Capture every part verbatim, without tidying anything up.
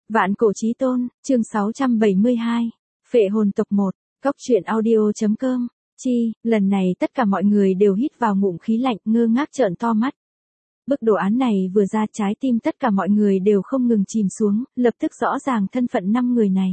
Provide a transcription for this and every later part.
Vạn cổ chí tôn, chương sáu trăm bảy mươi hai, Phệ hồn tộc một, Cóc truyện audio.com, chi, lần này tất cả mọi người đều hít vào ngụm khí lạnh ngơ ngác trợn to mắt. Bức đồ án này vừa ra trái tim tất cả mọi người đều không ngừng chìm xuống, lập tức rõ ràng thân phận năm người này.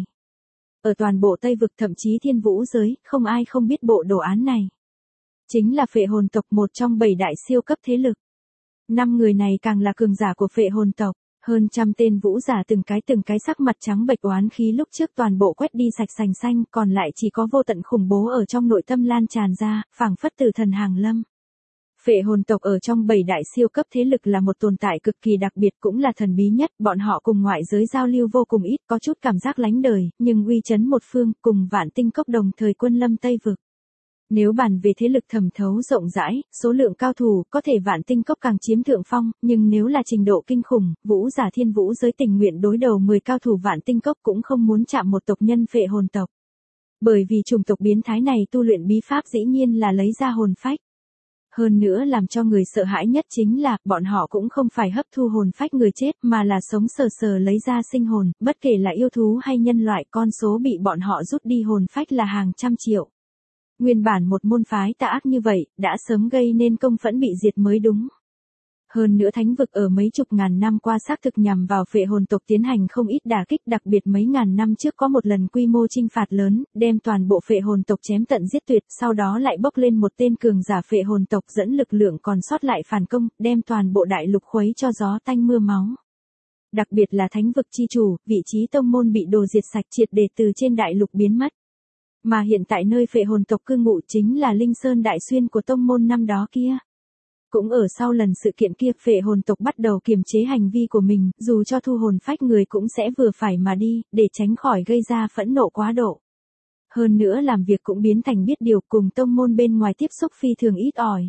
Ở toàn bộ Tây Vực thậm chí thiên vũ giới, không ai không biết bộ đồ án này. Chính là Phệ hồn tộc một trong bảy đại siêu cấp thế lực. Năm người này càng là cường giả của Phệ hồn tộc. Hơn trăm tên vũ giả từng cái từng cái sắc mặt trắng bệch oán khí lúc trước toàn bộ quét đi sạch sành xanh, còn lại chỉ có vô tận khủng bố ở trong nội tâm lan tràn ra, phảng phất tử thần hàng lâm. Phệ hồn tộc ở trong bảy đại siêu cấp thế lực là một tồn tại cực kỳ đặc biệt, cũng là thần bí nhất, bọn họ cùng ngoại giới giao lưu vô cùng ít, có chút cảm giác lánh đời, nhưng uy chấn một phương, cùng Vạn Tinh Cốc đồng thời quân lâm Tây Vực. Nếu bàn về thế lực thẩm thấu rộng rãi, số lượng cao thủ, có thể Vạn Tinh Cốc càng chiếm thượng phong, nhưng nếu là trình độ kinh khủng, vũ giả thiên vũ giới tình nguyện đối đầu mười cao thủ Vạn Tinh Cốc cũng không muốn chạm một tộc nhân Phệ hồn tộc. Bởi vì chủng tộc biến thái này tu luyện bí pháp dĩ nhiên là lấy ra hồn phách. Hơn nữa làm cho người sợ hãi nhất chính là, bọn họ cũng không phải hấp thu hồn phách người chết mà là sống sờ sờ lấy ra sinh hồn, bất kể là yêu thú hay nhân loại, con số bị bọn họ rút đi hồn phách là hàng trăm triệu. Nguyên bản một môn phái tà ác như vậy, đã sớm gây nên công phẫn bị diệt mới đúng. Hơn nữa thánh vực ở mấy chục ngàn năm qua xác thực nhằm vào Phệ hồn tộc tiến hành không ít đả kích, đặc biệt mấy ngàn năm trước có một lần quy mô chinh phạt lớn, đem toàn bộ Phệ hồn tộc chém tận giết tuyệt, sau đó lại bốc lên một tên cường giả Phệ hồn tộc dẫn lực lượng còn sót lại phản công, đem toàn bộ đại lục khuấy cho gió tanh mưa máu. Đặc biệt là thánh vực chi chủ, vị trí tông môn bị đồ diệt sạch triệt để từ trên đại lục biến mất. Mà hiện tại nơi Phệ hồn tộc cư ngụ chính là Linh Sơn Đại Xuyên của tông môn năm đó kia. Cũng ở sau lần sự kiện kia, Phệ hồn tộc bắt đầu kiềm chế hành vi của mình, dù cho thu hồn phách người cũng sẽ vừa phải mà đi, để tránh khỏi gây ra phẫn nộ quá độ. Hơn nữa làm việc cũng biến thành biết điều, cùng tông môn bên ngoài tiếp xúc phi thường ít ỏi.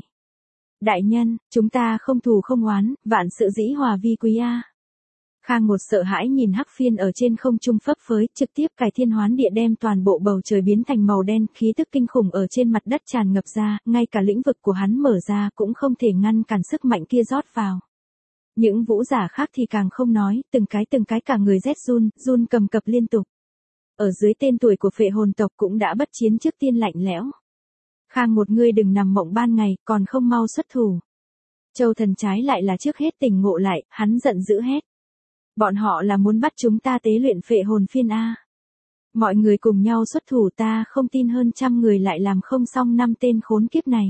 Đại nhân, chúng ta không thù không oán, vạn sự dĩ hòa vi quý a. Khang một sợ hãi nhìn Hắc Phiên ở trên không trung phấp phới, trực tiếp cải thiên hoán địa đem toàn bộ bầu trời biến thành màu đen, khí tức kinh khủng ở trên mặt đất tràn ngập ra, ngay cả lĩnh vực của hắn mở ra cũng không thể ngăn cản sức mạnh kia rót vào. Những vũ giả khác thì càng không nói, từng cái từng cái cả người rét run, run cầm cập liên tục. Ở dưới tên tuổi của Phệ hồn tộc cũng đã bất chiến trước tiên lạnh lẽo. Khang một ngươi đừng nằm mộng ban ngày, còn không mau xuất thủ. Châu Thần trái lại là trước hết tỉnh ngộ lại, hắn giận dữ hét. Bọn họ là muốn bắt chúng ta tế luyện Phệ hồn phiên a. Mọi người cùng nhau xuất thủ, ta không tin hơn trăm người lại làm không xong năm tên khốn kiếp này.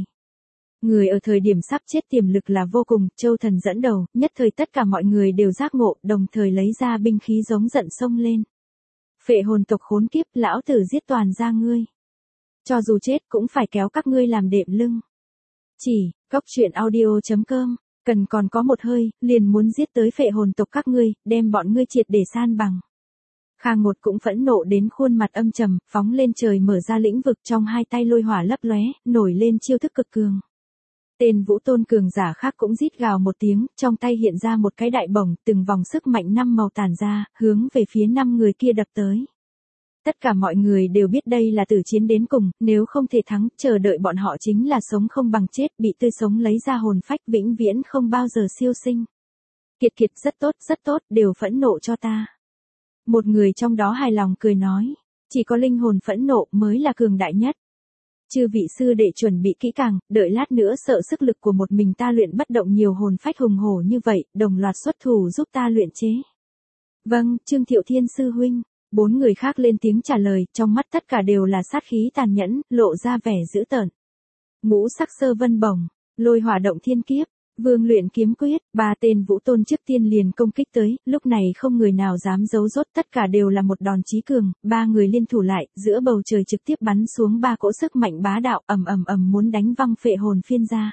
Người ở thời điểm sắp chết tiềm lực là vô cùng, Châu Thần dẫn đầu, nhất thời tất cả mọi người đều giác ngộ, đồng thời lấy ra binh khí giống giận xông lên. Phệ hồn tộc khốn kiếp, lão tử giết toàn ra ngươi. Cho dù chết cũng phải kéo các ngươi làm đệm lưng. Chỉ, Cóc truyện audio.com. Cần còn có một hơi, liền muốn giết tới Phệ hồn tộc các ngươi, đem bọn ngươi triệt để san bằng. Khang một cũng phẫn nộ đến khuôn mặt âm trầm, phóng lên trời mở ra lĩnh vực, trong hai tay lôi hỏa lấp lóe, nổi lên chiêu thức cực cường. Tên vũ tôn cường giả khác cũng rít gào một tiếng, trong tay hiện ra một cái đại bổng, từng vòng sức mạnh năm màu tản ra, hướng về phía năm người kia đập tới. Tất cả mọi người đều biết đây là tử chiến đến cùng, nếu không thể thắng, chờ đợi bọn họ chính là sống không bằng chết, bị tươi sống lấy ra hồn phách vĩnh viễn không bao giờ siêu sinh. Kiệt kiệt rất tốt, rất tốt, đều phẫn nộ cho ta. Một người trong đó hài lòng cười nói, chỉ có linh hồn phẫn nộ mới là cường đại nhất. Chư vị sư đệ chuẩn bị kỹ càng, đợi lát nữa sợ sức lực của một mình ta luyện bất động nhiều hồn phách hùng hổ như vậy, đồng loạt xuất thủ giúp ta luyện chế. Vâng, Trương Thiệu Thiên sư huynh. Bốn người khác lên tiếng trả lời, trong mắt tất cả đều là sát khí tàn nhẫn, lộ ra vẻ dữ tợn. Ngũ sắc sơ vân bổng, lôi hỏa động thiên kiếp, vương luyện kiếm quyết, ba tên vũ tôn trước tiên liền công kích tới, lúc này không người nào dám giấu rốt, tất cả đều là một đòn chí cường, ba người liên thủ lại, giữa bầu trời trực tiếp bắn xuống ba cỗ sức mạnh bá đạo, ầm ầm ầm muốn đánh văng Phệ hồn phiên ra.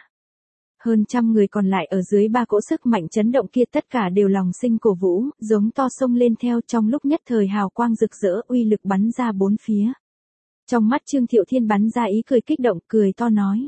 Hơn trăm người còn lại ở dưới ba cỗ sức mạnh chấn động kia tất cả đều lòng sinh cổ vũ, giống to sông lên theo, trong lúc nhất thời hào quang rực rỡ, uy lực bắn ra bốn phía. Trong mắt Trương Thiệu Thiên bắn ra ý cười kích động, cười to nói.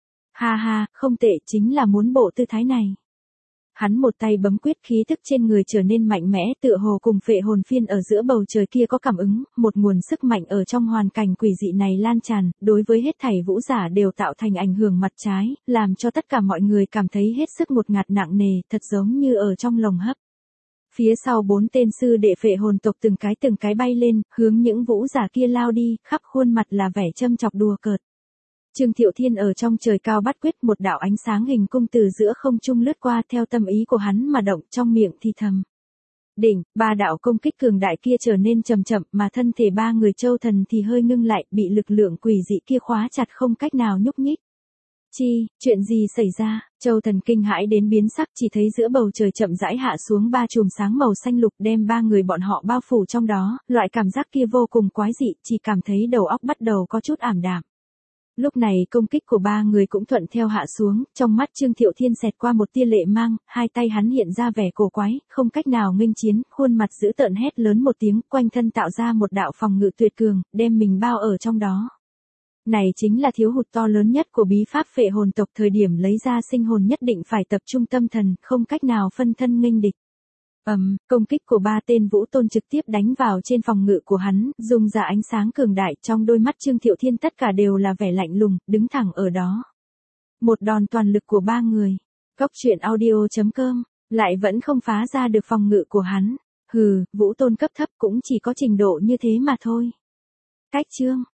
Ha ha, không tệ, chính là muốn bộ tư thái này. Hắn một tay bấm quyết, khí thức trên người trở nên mạnh mẽ, tựa hồ cùng Phệ hồn phiên ở giữa bầu trời kia có cảm ứng, một nguồn sức mạnh ở trong hoàn cảnh quỷ dị này lan tràn, đối với hết thảy vũ giả đều tạo thành ảnh hưởng mặt trái, làm cho tất cả mọi người cảm thấy hết sức ngột ngạt nặng nề, thật giống như ở trong lồng hấp. Phía sau bốn tên sư đệ phệ hồn tộc từng cái từng cái bay lên, hướng những vũ giả kia lao đi, khắp khuôn mặt là vẻ châm chọc đùa cợt. Trương Thiệu Thiên ở trong trời cao bắt quyết, một đạo ánh sáng hình cung từ giữa không trung lướt qua, theo tâm ý của hắn mà động, trong miệng thì thầm. Đỉnh, ba đạo công kích cường đại kia trở nên chậm chậm, mà thân thể ba người Châu Thần thì hơi ngưng lại, bị lực lượng quỷ dị kia khóa chặt không cách nào nhúc nhích. Chi, chuyện gì xảy ra? Châu Thần kinh hãi đến biến sắc, chỉ thấy giữa bầu trời chậm rãi hạ xuống ba chùm sáng màu xanh lục, đem ba người bọn họ bao phủ trong đó, loại cảm giác kia vô cùng quái dị, chỉ cảm thấy đầu óc bắt đầu có chút ảm đạm. Lúc này công kích của ba người cũng thuận theo hạ xuống, trong mắt Trương Thiệu Thiên xẹt qua một tia lệ mang, hai tay hắn hiện ra vẻ cổ quái, không cách nào nghênh chiến, khuôn mặt dữ tợn hét lớn một tiếng, quanh thân tạo ra một đạo phòng ngự tuyệt cường, đem mình bao ở trong đó. Này chính là thiếu hụt to lớn nhất của bí pháp phệ hồn tộc, thời điểm lấy ra sinh hồn nhất định phải tập trung tâm thần, không cách nào phân thân nghênh địch. Ầm, um, công kích của ba tên vũ tôn trực tiếp đánh vào trên phòng ngự của hắn, dùng ra ánh sáng cường đại, trong đôi mắt Trương Thiệu Thiên tất cả đều là vẻ lạnh lùng, đứng thẳng ở đó. Một đòn toàn lực của ba người. Cốc truyện audio chấm com, lại vẫn không phá ra được phòng ngự của hắn. Hừ, vũ tôn cấp thấp cũng chỉ có trình độ như thế mà thôi. Cách chương